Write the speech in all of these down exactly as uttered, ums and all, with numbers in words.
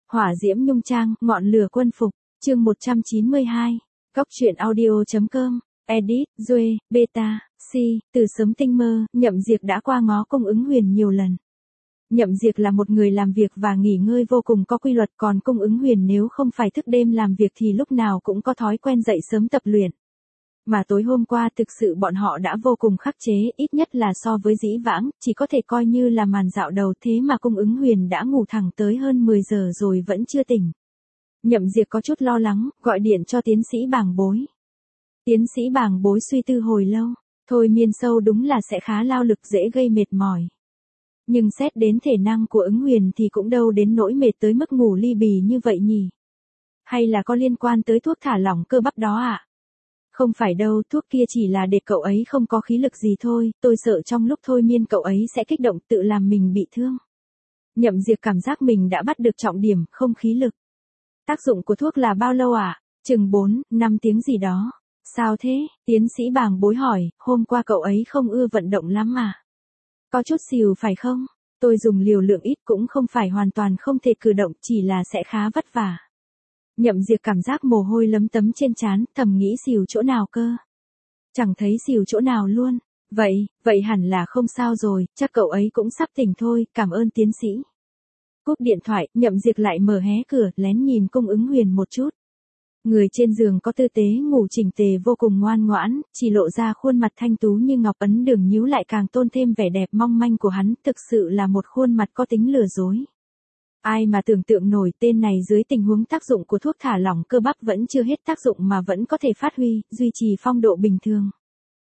Hỏa diễm nhung trang, ngọn lửa quân phục, chương một trăm chín mươi hai. Góc truyện audio.com, edit, Duê, Beta, Si, từ sớm tinh mơ, Nhậm Diệp đã qua ngó Cung Ứng Huyền nhiều lần. Nhậm Diệp là một người làm việc và nghỉ ngơi vô cùng có quy luật, còn Cung Ứng Huyền nếu không phải thức đêm làm việc thì lúc nào cũng có thói quen dậy sớm tập luyện. Mà tối hôm qua thực sự bọn họ đã vô cùng khắc chế, ít nhất là so với dĩ vãng, chỉ có thể coi như là màn dạo đầu, thế mà Cung Ứng Huyền đã ngủ thẳng tới hơn mười giờ rồi vẫn chưa tỉnh. Nhậm Diệp có chút lo lắng, gọi điện cho tiến sĩ Bàng Bối. Tiến sĩ Bàng Bối suy tư hồi lâu, thôi miên sâu đúng là sẽ khá lao lực, dễ gây mệt mỏi. Nhưng xét đến thể năng của Ứng Huyền thì cũng đâu đến nỗi mệt tới mức ngủ ly bì như vậy nhỉ? Hay là có liên quan tới thuốc thả lỏng cơ bắp đó ạ? À? Không phải đâu, thuốc kia chỉ là để cậu ấy không có khí lực gì thôi, tôi sợ trong lúc thôi miên cậu ấy sẽ kích động tự làm mình bị thương. Nhậm Diệp cảm giác mình đã bắt được trọng điểm, không khí lực. Tác dụng của thuốc là bao lâu ạ? À? Chừng bốn, năm tiếng gì đó. Sao thế? Tiến sĩ Bàng Bối hỏi, hôm qua cậu ấy không ưa vận động lắm mà. Có chút xìu phải không? Tôi dùng liều lượng ít cũng không phải hoàn toàn không thể cử động, chỉ là sẽ khá vất vả. Nhậm Diệp cảm giác mồ hôi lấm tấm trên trán, thầm nghĩ xìu chỗ nào cơ. Chẳng thấy xìu chỗ nào luôn. Vậy, vậy hẳn là không sao rồi, chắc cậu ấy cũng sắp tỉnh thôi, cảm ơn tiến sĩ. Cúp điện thoại, Nhậm Diệp lại mở hé cửa, lén nhìn Cung Ứng Huyền một chút. Người trên giường có tư tế ngủ chỉnh tề vô cùng ngoan ngoãn, chỉ lộ ra khuôn mặt thanh tú như ngọc, ấn đường nhíu lại càng tôn thêm vẻ đẹp mong manh của hắn, thực sự là một khuôn mặt có tính lừa dối. Ai mà tưởng tượng nổi tên này dưới tình huống tác dụng của thuốc thả lỏng cơ bắp vẫn chưa hết tác dụng mà vẫn có thể phát huy, duy trì phong độ bình thường.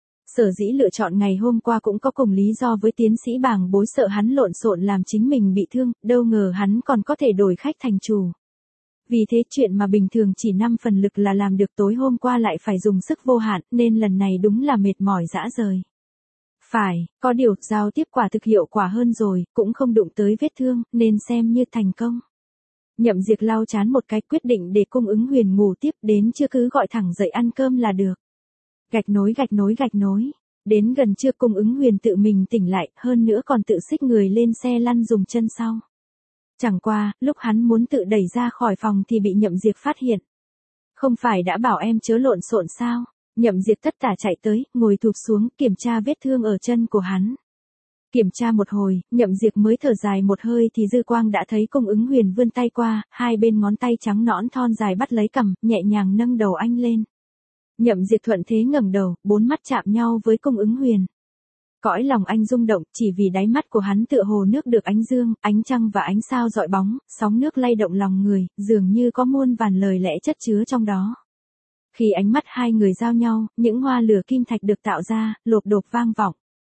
Sở dĩ lựa chọn ngày hôm qua cũng có cùng lý do với tiến sĩ Bàng Bối, sợ hắn lộn xộn làm chính mình bị thương, đâu ngờ hắn còn có thể đổi khách thành chủ. Vì thế chuyện mà bình thường chỉ năm phần lực là làm được tối hôm qua lại phải dùng sức vô hạn, nên lần này đúng là mệt mỏi dã rời. Phải, có điều, giao tiếp quả thực hiệu quả hơn rồi, cũng không đụng tới vết thương, nên xem như thành công. Nhậm Diệp lau chán một cái, quyết định để Cung Ứng Huyền ngủ tiếp, đến chưa cứ gọi thẳng dậy ăn cơm là được. Gạch nối gạch nối gạch nối. Đến gần trưa Cung Ứng Huyền tự mình tỉnh lại, hơn nữa còn tự xích người lên xe lăn dùng chân sau. Chẳng qua, lúc hắn muốn tự đẩy ra khỏi phòng thì bị Nhậm Diệp phát hiện. Không phải đã bảo em chớ lộn xộn sao? Nhậm Diệp tất tả chạy tới, ngồi thụp xuống, kiểm tra vết thương ở chân của hắn. Kiểm tra một hồi, Nhậm Diệp mới thở dài một hơi thì dư quang đã thấy Cung Ứng Huyền vươn tay qua, hai bên ngón tay trắng nõn thon dài bắt lấy cằm, nhẹ nhàng nâng đầu anh lên. Nhậm Diệp thuận thế ngẩng đầu, bốn mắt chạm nhau với Cung Ứng Huyền. Cõi lòng anh rung động, chỉ vì đáy mắt của hắn tựa hồ nước được ánh dương, ánh trăng và ánh sao dọi bóng, sóng nước lay động lòng người, dường như có muôn vàn lời lẽ chất chứa trong đó. Khi ánh mắt hai người giao nhau, những hoa lửa kim thạch được tạo ra, lộp độp vang vọng.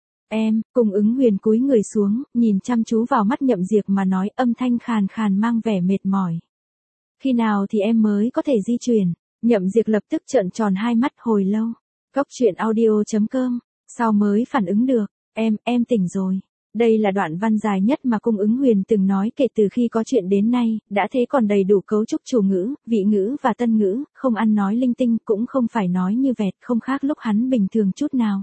Em, Cung Ứng Huyền cúi người xuống, nhìn chăm chú vào mắt Nhậm Diệp mà nói, âm thanh khàn khàn mang vẻ mệt mỏi. Khi nào thì em mới có thể di chuyển? Nhậm Diệp lập tức trợn tròn hai mắt hồi lâu. Góc truyện audio.com, sao mới phản ứng được? Em, em tỉnh rồi. Đây là đoạn văn dài nhất mà Cung Ứng Huyền từng nói kể từ khi có chuyện đến nay, đã thế còn đầy đủ cấu trúc chủ ngữ, vị ngữ và tân ngữ, không ăn nói linh tinh, cũng không phải nói như vẹt, không khác lúc hắn bình thường chút nào.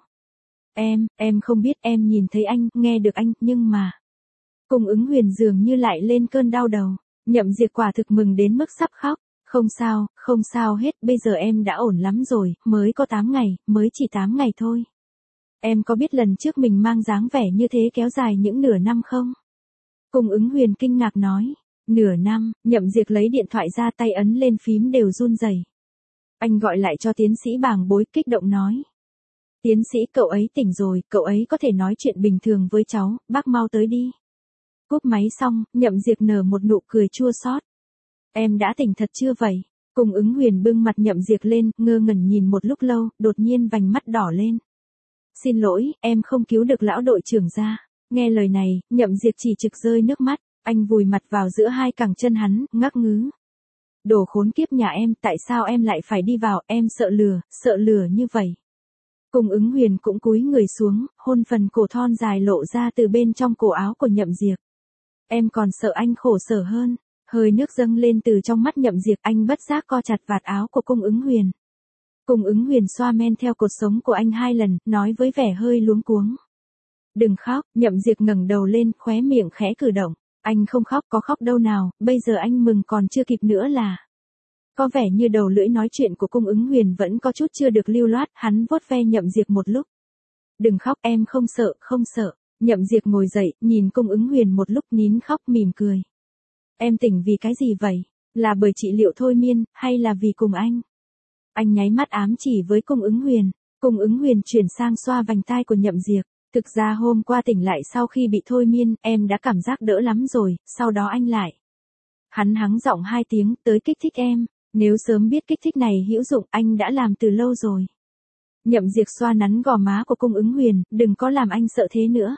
Em, em không biết, em nhìn thấy anh, nghe được anh, nhưng mà... Cung Ứng Huyền dường như lại lên cơn đau đầu. Nhậm Diệp quả thực mừng đến mức sắp khóc. Không sao, không sao hết, bây giờ em đã ổn lắm rồi, mới có tám ngày, mới chỉ tám ngày thôi. Em có biết lần trước mình mang dáng vẻ như thế kéo dài những nửa năm không? Cung Ứng Huyền kinh ngạc nói. Nửa năm, Nhậm Diệp lấy điện thoại ra, tay ấn lên phím đều run rẩy. Anh gọi lại cho tiến sĩ Bàng Bối, kích động nói. Tiến sĩ, cậu ấy tỉnh rồi, cậu ấy có thể nói chuyện bình thường với cháu, bác mau tới đi. Cúp máy xong, Nhậm Diệp nở một nụ cười chua xót. Em đã tỉnh thật chưa vậy? Cung Ứng Huyền bưng mặt Nhậm Diệp lên, ngơ ngẩn nhìn một lúc lâu, đột nhiên vành mắt đỏ lên. Xin lỗi, em không cứu được lão đội trưởng ra. Nghe lời này, Nhậm Diệp chỉ trực rơi nước mắt, anh vùi mặt vào giữa hai cẳng chân hắn, ngắc ngứ. Đồ khốn kiếp nhà em, tại sao em lại phải đi vào, em sợ lừa, sợ lừa như vậy. Cung Ứng Huyền cũng cúi người xuống, hôn phần cổ thon dài lộ ra từ bên trong cổ áo của Nhậm Diệp. Em còn sợ anh khổ sở hơn. Hơi nước dâng lên từ trong mắt Nhậm Diệp, anh bất giác co chặt vạt áo của Cung Ứng Huyền. Cung Ứng Huyền xoa men theo cột sống của anh hai lần, nói với vẻ hơi luống cuống. Đừng khóc, Nhậm Diệp ngẩng đầu lên, khóe miệng khẽ cử động. Anh không khóc, có khóc đâu nào, bây giờ anh mừng còn chưa kịp nữa là. Có vẻ như đầu lưỡi nói chuyện của Cung Ứng Huyền vẫn có chút chưa được lưu loát, hắn vuốt ve Nhậm Diệp một lúc. Đừng khóc, em không sợ, không sợ. Nhậm Diệp ngồi dậy, nhìn Cung Ứng Huyền một lúc nín khóc mỉm cười. Em tỉnh vì cái gì vậy? Là bởi trị liệu thôi miên, hay là vì cùng anh? Anh nháy mắt ám chỉ với Cung Ứng Huyền. Cung Ứng Huyền chuyển sang xoa vành tai của Nhậm Diệp. Thực ra hôm qua tỉnh lại sau khi bị thôi miên, em đã cảm giác đỡ lắm rồi, sau đó anh lại. Hắn hắng giọng hai tiếng, tới kích thích em. Nếu sớm biết kích thích này hữu dụng, anh đã làm từ lâu rồi. Nhậm Diệp xoa nắn gò má của Cung Ứng Huyền, đừng có làm anh sợ thế nữa.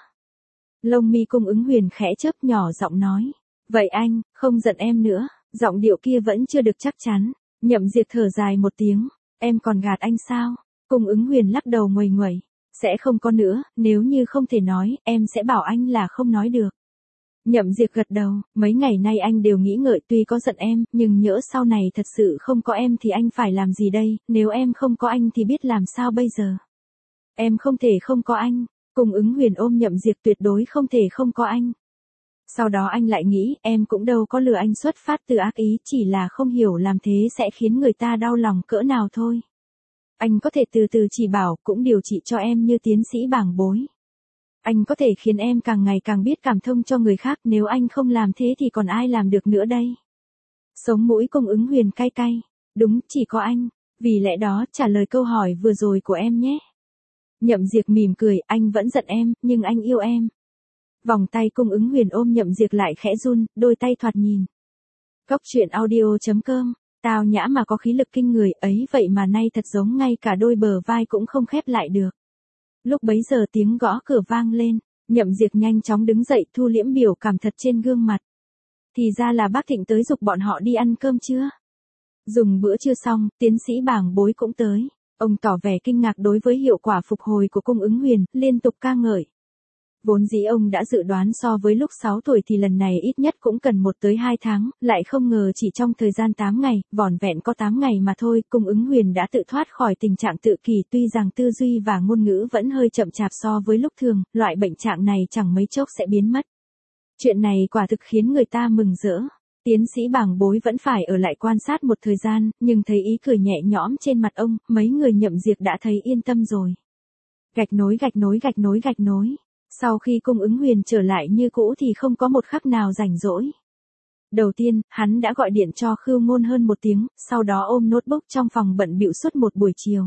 Lông mi Cung Ứng Huyền khẽ chớp, nhỏ giọng nói. Vậy anh, không giận em nữa. Giọng điệu kia vẫn chưa được chắc chắn. Nhậm Diệp thở dài một tiếng. Em còn gạt anh sao? Cung Ứng Huyền lắc đầu nguầy nguẩy. Sẽ không có nữa, nếu như không thể nói, em sẽ bảo anh là không nói được. Nhậm Diệp gật đầu, mấy ngày nay anh đều nghĩ ngợi, tuy có giận em, nhưng nhỡ sau này thật sự không có em thì anh phải làm gì đây, nếu em không có anh thì biết làm sao bây giờ. Em không thể không có anh. Cung Ứng Huyền ôm Nhậm Diệp, tuyệt đối không thể không có anh. Sau đó anh lại nghĩ, em cũng đâu có lừa anh xuất phát từ ác ý, chỉ là không hiểu làm thế sẽ khiến người ta đau lòng cỡ nào thôi. Anh có thể từ từ chỉ bảo, cũng điều trị cho em như tiến sĩ bảng bối. Anh có thể khiến em càng ngày càng biết cảm thông cho người khác, nếu anh không làm thế thì còn ai làm được nữa đây. Sống mũi Cung Ứng Huyền cay cay. Đúng, chỉ có anh. Vì lẽ đó, trả lời câu hỏi vừa rồi của em nhé. Nhậm Diệp mỉm cười, anh vẫn giận em, nhưng anh yêu em. Vòng tay Cung Ứng Huyền ôm Nhậm Diệp lại khẽ run, đôi tay thoạt nhìn. Góc truyện audio chấm com. Tao nhã mà có khí lực kinh người ấy, vậy mà nay thật giống ngay cả đôi bờ vai cũng không khép lại được. Lúc bấy giờ tiếng gõ cửa vang lên, Nhậm Diệp nhanh chóng đứng dậy, thu liễm biểu cảm thật trên gương mặt. Thì ra là bác Thịnh tới giục bọn họ đi ăn cơm trưa. Dùng bữa trưa xong, tiến sĩ bảng bối cũng tới. Ông tỏ vẻ kinh ngạc đối với hiệu quả phục hồi của Cung Ứng Huyền, liên tục ca ngợi. Vốn dĩ ông đã dự đoán so với lúc sáu tuổi thì lần này ít nhất cũng cần một tới hai tháng, lại không ngờ chỉ trong thời gian tám ngày, vỏn vẹn có tám ngày mà thôi, Cung Ứng Huyền đã tự thoát khỏi tình trạng tự kỷ, tuy rằng tư duy và ngôn ngữ vẫn hơi chậm chạp so với lúc thường, loại bệnh trạng này chẳng mấy chốc sẽ biến mất. Chuyện này quả thực khiến người ta mừng rỡ. Tiến sĩ bảng bối vẫn phải ở lại quan sát một thời gian, nhưng thấy ý cười nhẹ nhõm trên mặt ông, mấy người Nhậm Diệp đã thấy yên tâm rồi. Gạch nối gạch nối gạch nối gạch nối. Sau khi Cung Ứng Huyền trở lại như cũ thì không có một khắc nào rảnh rỗi. Đầu tiên, hắn đã gọi điện cho Khưu Ngôn hơn một tiếng, sau đó ôm notebook trong phòng bận bịu suốt một buổi chiều.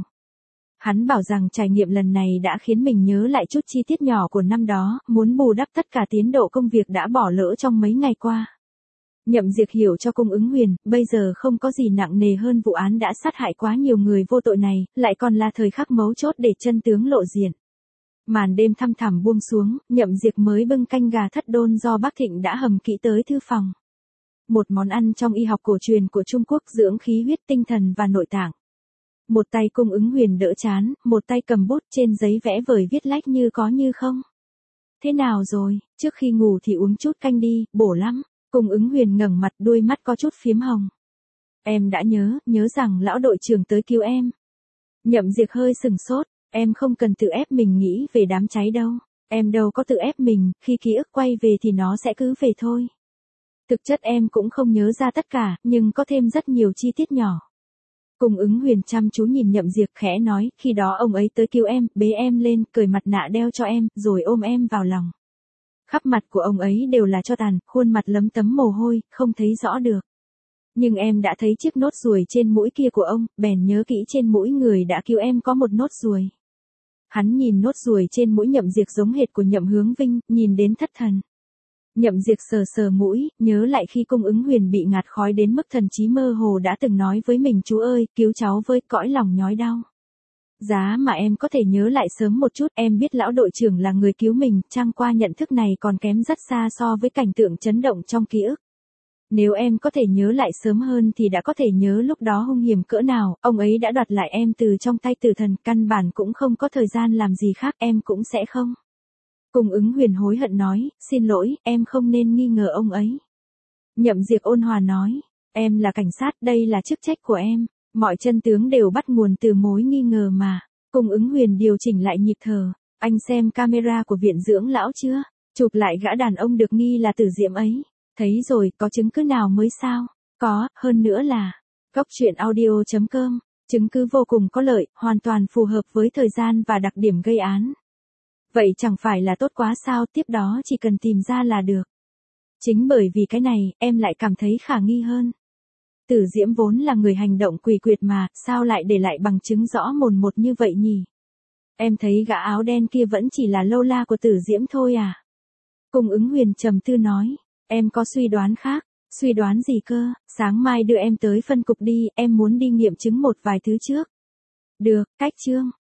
Hắn bảo rằng trải nghiệm lần này đã khiến mình nhớ lại chút chi tiết nhỏ của năm đó, muốn bù đắp tất cả tiến độ công việc đã bỏ lỡ trong mấy ngày qua. Nhậm Diệp hiểu cho Cung Ứng Huyền, bây giờ không có gì nặng nề hơn vụ án đã sát hại quá nhiều người vô tội này, lại còn là thời khắc mấu chốt để chân tướng lộ diện. Màn đêm thăm thẳm buông xuống, Nhậm Diệp mới bưng canh gà thất đôn do bác Thịnh đã hầm kỹ tới thư phòng. Một món ăn trong y học cổ truyền của Trung Quốc, dưỡng khí huyết, tinh thần và nội tạng. Một tay Cung Ứng Huyền đỡ chán, một tay cầm bút trên giấy vẽ vời viết lách như có như không. Thế nào rồi, trước khi ngủ thì uống chút canh đi, bổ lắm. Cung Ứng Huyền ngẩng mặt, đôi mắt có chút phiếm hồng. Em đã nhớ, nhớ rằng lão đội trưởng tới cứu em. Nhậm Diệp hơi sừng sốt. Em không cần tự ép mình nghĩ về đám cháy đâu. Em đâu có tự ép mình, khi ký ức quay về thì nó sẽ cứ về thôi. Thực chất em cũng không nhớ ra tất cả, nhưng có thêm rất nhiều chi tiết nhỏ. Cung Ứng Huyền chăm chú nhìn Nhậm Diệp khẽ nói, khi đó ông ấy tới cứu em, bế em lên, cởi mặt nạ đeo cho em, rồi ôm em vào lòng. Khắp mặt của ông ấy đều là tro tàn, khuôn mặt lấm tấm mồ hôi, không thấy rõ được. Nhưng em đã thấy chiếc nốt ruồi trên mũi kia của ông, bèn nhớ kỹ trên mũi người đã cứu em có một nốt ruồi. Hắn nhìn nốt ruồi trên mũi Nhậm Diệp giống hệt của Nhậm Hướng Vinh, nhìn đến thất thần. Nhậm Diệp sờ sờ mũi, nhớ lại khi Cung Ứng Huyền bị ngạt khói đến mức thần trí mơ hồ đã từng nói với mình, chú ơi, cứu cháu với, cõi lòng nhói đau. Giá mà em có thể nhớ lại sớm một chút, em biết lão đội trưởng là người cứu mình, chẳng qua nhận thức này còn kém rất xa so với cảnh tượng chấn động trong ký ức. Nếu em có thể nhớ lại sớm hơn thì đã có thể nhớ lúc đó hung hiểm cỡ nào, ông ấy đã đoạt lại em từ trong tay tử thần, căn bản cũng không có thời gian làm gì khác, em cũng sẽ không. Cung Ứng Huyền hối hận nói, xin lỗi, em không nên nghi ngờ ông ấy. Nhậm Diệp ôn hòa nói, em là cảnh sát, đây là chức trách của em, mọi chân tướng đều bắt nguồn từ mối nghi ngờ mà. Cung Ứng Huyền điều chỉnh lại nhịp thở, anh xem camera của viện dưỡng lão chưa? Chụp lại gã đàn ông được nghi là Tử Diệm ấy. Thấy rồi, có chứng cứ nào mới sao? Có, hơn nữa là, Góc truyện audio chấm com, chứng cứ vô cùng có lợi, hoàn toàn phù hợp với thời gian và đặc điểm gây án. Vậy chẳng phải là tốt quá sao, tiếp đó chỉ cần tìm ra là được. Chính bởi vì cái này, em lại cảm thấy khả nghi hơn. Tử Diễm vốn là người hành động quỷ quyệt mà, sao lại để lại bằng chứng rõ mồn một như vậy nhỉ? Em thấy gã áo đen kia vẫn chỉ là lâu la của Tử Diễm thôi à? Cung Ứng Huyền trầm tư nói, em có suy đoán khác. Suy đoán gì cơ, sáng mai đưa em tới phân cục đi, em muốn đi nghiệm chứng một vài thứ trước. Được, cách chương.